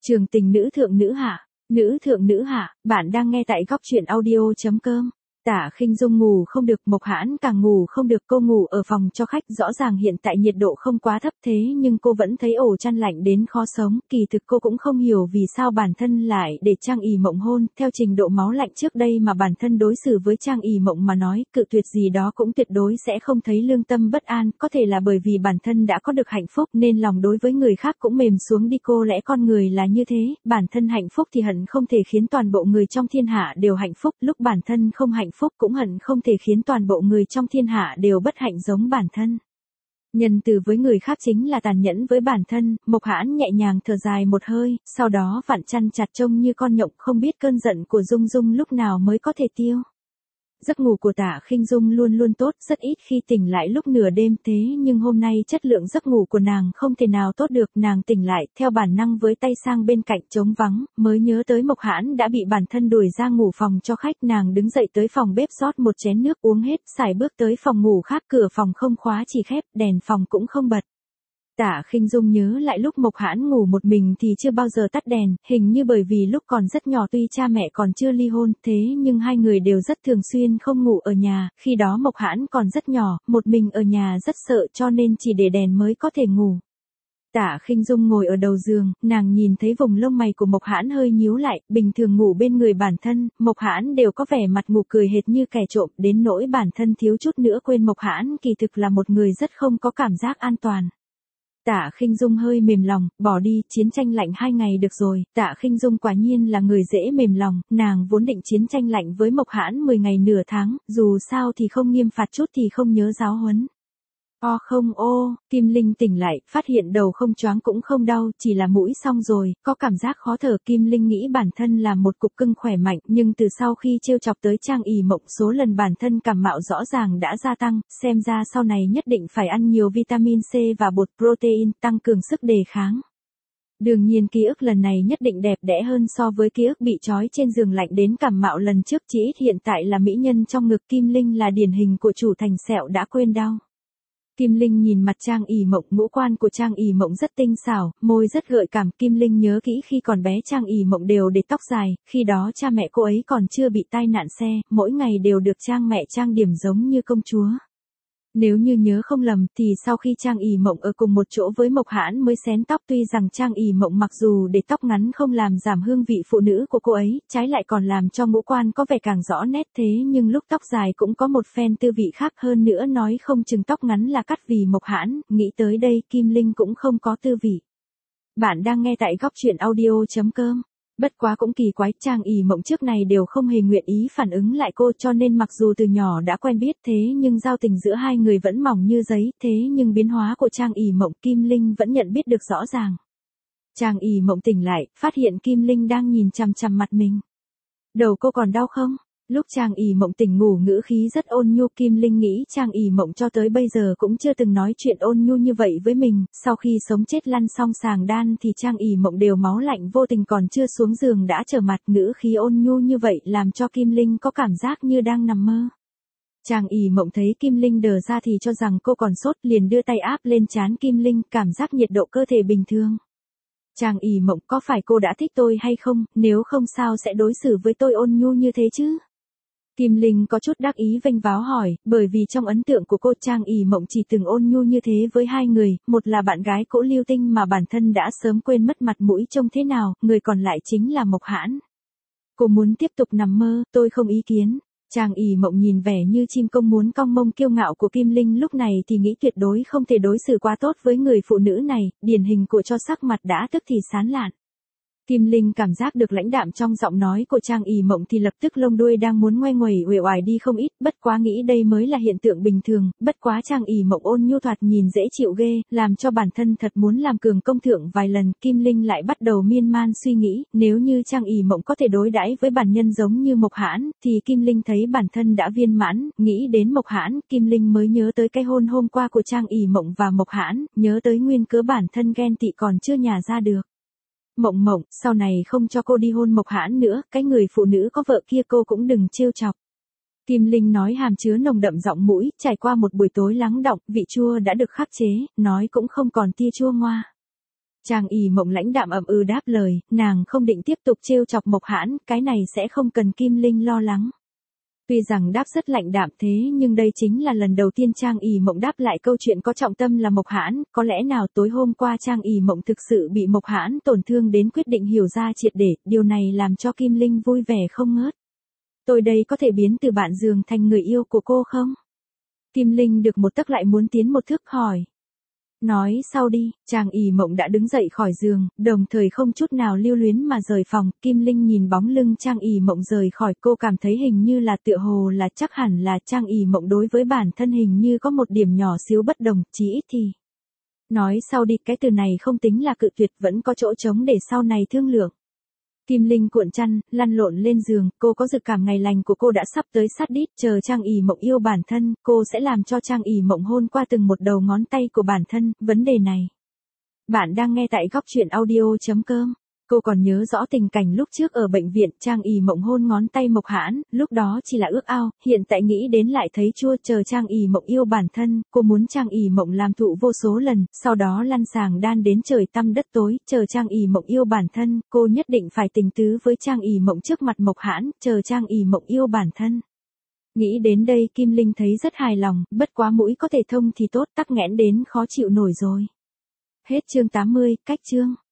Trường tình nữ thượng nữ hạ, bạn đang nghe tại góc truyện audio.com. Tả Khinh Dung ngủ không được, Mộc Hãn càng ngủ không được, cô ngủ ở phòng cho khách, rõ ràng hiện tại nhiệt độ không quá thấp thế nhưng cô vẫn thấy ổ chăn lạnh đến khó sống, kỳ thực cô cũng không hiểu vì sao bản thân lại để Trang ỉ mộng hôn, theo trình độ máu lạnh trước đây mà bản thân đối xử với Trang ỉ mộng mà nói, cự tuyệt gì đó cũng tuyệt đối sẽ không thấy lương tâm bất an, có thể là bởi vì bản thân đã có được hạnh phúc nên lòng đối với người khác cũng mềm xuống đi, cô lẽ con người là như thế, bản thân hạnh phúc thì hận không thể khiến toàn bộ người trong thiên hạ đều hạnh phúc, lúc bản thân không hạnh phúc cũng hận không thể khiến toàn bộ người trong thiên hạ đều bất hạnh giống bản thân. Nhân từ với người khác chính là tàn nhẫn với bản thân, Mộc Hãn nhẹ nhàng thở dài một hơi, sau đó vặn chăn chặt trông như con nhộng, không biết cơn giận của Dung Dung lúc nào mới có thể tiêu. Giấc ngủ của Tả Khinh Dung luôn luôn tốt, rất ít khi tỉnh lại lúc nửa đêm, thế nhưng hôm nay chất lượng giấc ngủ của nàng không thể nào tốt được, nàng tỉnh lại, theo bản năng với tay sang bên cạnh trống vắng, mới nhớ tới Mộc Hãn đã bị bản thân đuổi ra ngủ phòng cho khách, nàng đứng dậy tới phòng bếp rót một chén nước uống hết, sải bước tới phòng ngủ khác, cửa phòng không khóa chỉ khép, đèn phòng cũng không bật. Tả Khinh Dung nhớ lại lúc Mộc Hãn ngủ một mình thì chưa bao giờ tắt đèn, hình như bởi vì lúc còn rất nhỏ tuy cha mẹ còn chưa ly hôn, thế nhưng hai người đều rất thường xuyên không ngủ ở nhà, khi đó Mộc Hãn còn rất nhỏ, một mình ở nhà rất sợ cho nên chỉ để đèn mới có thể ngủ. Tả Khinh Dung ngồi ở đầu giường, nàng nhìn thấy vùng lông mày của Mộc Hãn hơi nhíu lại, bình thường ngủ bên người bản thân, Mộc Hãn đều có vẻ mặt ngủ cười hệt như kẻ trộm, đến nỗi bản thân thiếu chút nữa quên Mộc Hãn kỳ thực là một người rất không có cảm giác an toàn. Tả Khinh Dung hơi mềm lòng, bỏ đi, chiến tranh lạnh 2 ngày được rồi, Tả Khinh Dung quả nhiên là người dễ mềm lòng, nàng vốn định chiến tranh lạnh với Mộc Hãn 10 ngày nửa tháng, dù sao thì không nghiêm phạt chút thì không nhớ giáo huấn. Kim Linh tỉnh lại, phát hiện đầu không choáng cũng không đau, chỉ là mũi xong rồi, có cảm giác khó thở. Kim Linh nghĩ bản thân là một cục cưng khỏe mạnh, nhưng từ sau khi trêu chọc tới Trang ỉ mộng, số lần bản thân cảm mạo rõ ràng đã gia tăng, xem ra sau này nhất định phải ăn nhiều vitamin C và bột protein, tăng cường sức đề kháng. Đương nhiên ký ức lần này nhất định đẹp đẽ hơn so với ký ức bị trói trên giường lạnh đến cảm mạo lần trước, chỉ ít hiện tại là mỹ nhân trong ngực. Kim Linh là điển hình của chủ thành sẹo đã quên đau. Kim Linh nhìn mặt Trang ỉ mộng, ngũ quan của Trang ỉ mộng rất tinh xảo, môi rất gợi cảm. Kim Linh nhớ kỹ khi còn bé Trang ỉ mộng đều để tóc dài, khi đó cha mẹ cô ấy còn chưa bị tai nạn xe, mỗi ngày đều được Trang mẹ trang điểm giống như công chúa. Nếu như nhớ không lầm thì sau khi Trang ỉ mộng ở cùng một chỗ với Mộc Hãn mới xén tóc, tuy rằng Trang ỉ mộng mặc dù để tóc ngắn không làm giảm hương vị phụ nữ của cô ấy, trái lại còn làm cho ngũ quan có vẻ càng rõ nét, thế nhưng lúc tóc dài cũng có một phen tư vị khác, hơn nữa nói không chừng tóc ngắn là cắt vì Mộc Hãn, nghĩ tới đây Kim Linh cũng không có tư vị. Bạn đang nghe tại góc truyện audio.com. Bất quá cũng kỳ quái, Trang ỉ mộng trước này đều không hề nguyện ý phản ứng lại cô, cho nên mặc dù từ nhỏ đã quen biết thế nhưng giao tình giữa hai người vẫn mỏng như giấy, thế nhưng biến hóa của Trang ỉ mộng Kim Linh vẫn nhận biết được rõ ràng. Trang ỉ mộng tỉnh lại, phát hiện Kim Linh đang nhìn chằm chằm mặt mình. Đầu cô còn đau không? Lúc Trang ỉ mộng tỉnh ngủ ngữ khí rất ôn nhu, Kim Linh nghĩ Trang ỉ mộng cho tới bây giờ cũng chưa từng nói chuyện ôn nhu như vậy với mình, sau khi sống chết lăn xong sàng đan thì Trang ỉ mộng đều máu lạnh vô tình, còn chưa xuống giường đã trở mặt, ngữ khí ôn nhu như vậy làm cho Kim Linh có cảm giác như đang nằm mơ. Trang ỉ mộng thấy Kim Linh đờ ra thì cho rằng cô còn sốt, liền đưa tay áp lên trán Kim Linh, cảm giác nhiệt độ cơ thể bình thường. Trang ỉ mộng, có phải cô đã thích tôi hay không, nếu không sao sẽ đối xử với tôi ôn nhu như thế chứ? Kim Linh có chút đắc ý vênh váo hỏi, bởi vì trong ấn tượng của cô Trang ỉ mộng chỉ từng ôn nhu như thế với hai người, một là bạn gái cũ Lưu Tinh mà bản thân đã sớm quên mất mặt mũi trông thế nào, người còn lại chính là Mộc Hãn. Cô muốn tiếp tục nằm mơ, tôi không ý kiến. Trang ỉ mộng nhìn vẻ như chim công muốn cong mông kiêu ngạo của Kim Linh lúc này thì nghĩ tuyệt đối không thể đối xử quá tốt với người phụ nữ này, điển hình của cho sắc mặt đã tức thì sán lạn. Kim Linh cảm giác được lãnh đạm trong giọng nói của Trang ỉ mộng thì lập tức lông đuôi đang muốn ngoe nguẩy uể oải đi không ít, bất quá nghĩ đây mới là hiện tượng bình thường, bất quá Trang ỉ mộng ôn nhu thoạt nhìn dễ chịu ghê, làm cho bản thân thật muốn làm cường công thượng vài lần. Kim Linh lại bắt đầu miên man suy nghĩ, nếu như Trang ỉ mộng có thể đối đãi với bản nhân giống như Mộc Hãn, thì Kim Linh thấy bản thân đã viên mãn, nghĩ đến Mộc Hãn, Kim Linh mới nhớ tới cái hôn hôm qua của Trang ỉ mộng và Mộc Hãn, nhớ tới nguyên cớ bản thân ghen tị còn chưa nhả ra được. Mộng mộng, sau này không cho cô đi hôn Mộc Hãn nữa, cái người phụ nữ có vợ kia cô cũng đừng trêu chọc. Kim Linh nói hàm chứa nồng đậm giọng mũi, trải qua một buổi tối lắng đọng, vị chua đã được khắc chế, nói cũng không còn tia chua ngoa. Trang Y Mộng lãnh đạm ậm ừ đáp lời, nàng không định tiếp tục trêu chọc Mộc Hãn, cái này sẽ không cần Kim Linh lo lắng. Tuy rằng đáp rất lạnh đạm thế nhưng đây chính là lần đầu tiên Trang Y Mộng đáp lại câu chuyện có trọng tâm là Mộc Hãn, có lẽ nào tối hôm qua Trang Y Mộng thực sự bị Mộc Hãn tổn thương đến quyết định hiểu ra triệt để, điều này làm cho Kim Linh vui vẻ không ngớt. Tôi đây có thể biến từ bạn giường thành người yêu của cô không? Kim Linh được một tấc lại muốn tiến một thước hỏi. Nói sau đi, Trang Y Mộng đã đứng dậy khỏi giường, đồng thời không chút nào lưu luyến mà rời phòng, Kim Linh nhìn bóng lưng Trang Y Mộng rời khỏi, cô cảm thấy hình như là tựa hồ là chắc hẳn là Trang Y Mộng đối với bản thân hình như có một điểm nhỏ xíu bất đồng, chí ít thì. Nói sau đi, cái từ này không tính là cự tuyệt, vẫn có chỗ trống để sau này thương lượng. Kim Linh cuộn chăn, lăn lộn lên giường, cô có dự cảm ngày lành của cô đã sắp tới sát đít, chờ Trang Y Mộng yêu bản thân, cô sẽ làm cho Trang Y Mộng hôn qua từng một đầu ngón tay của bản thân, vấn đề này. Bạn đang nghe tại góc truyện audio.com. Cô còn nhớ rõ tình cảnh lúc trước ở bệnh viện, Trang Y Mộng hôn ngón tay Mộc Hãn, lúc đó chỉ là ước ao, hiện tại nghĩ đến lại thấy chua, chờ Trang Y Mộng yêu bản thân, cô muốn Trang Y Mộng làm thụ vô số lần, sau đó lăn sàng đan đến trời tăm đất tối, chờ Trang Y Mộng yêu bản thân, cô nhất định phải tình tứ với Trang Y Mộng trước mặt Mộc Hãn, chờ Trang Y Mộng yêu bản thân. Nghĩ đến đây Kim Linh thấy rất hài lòng, bất quá mũi có thể thông thì tốt, tắc nghẽn đến khó chịu nổi rồi. Hết chương 80, cách chương.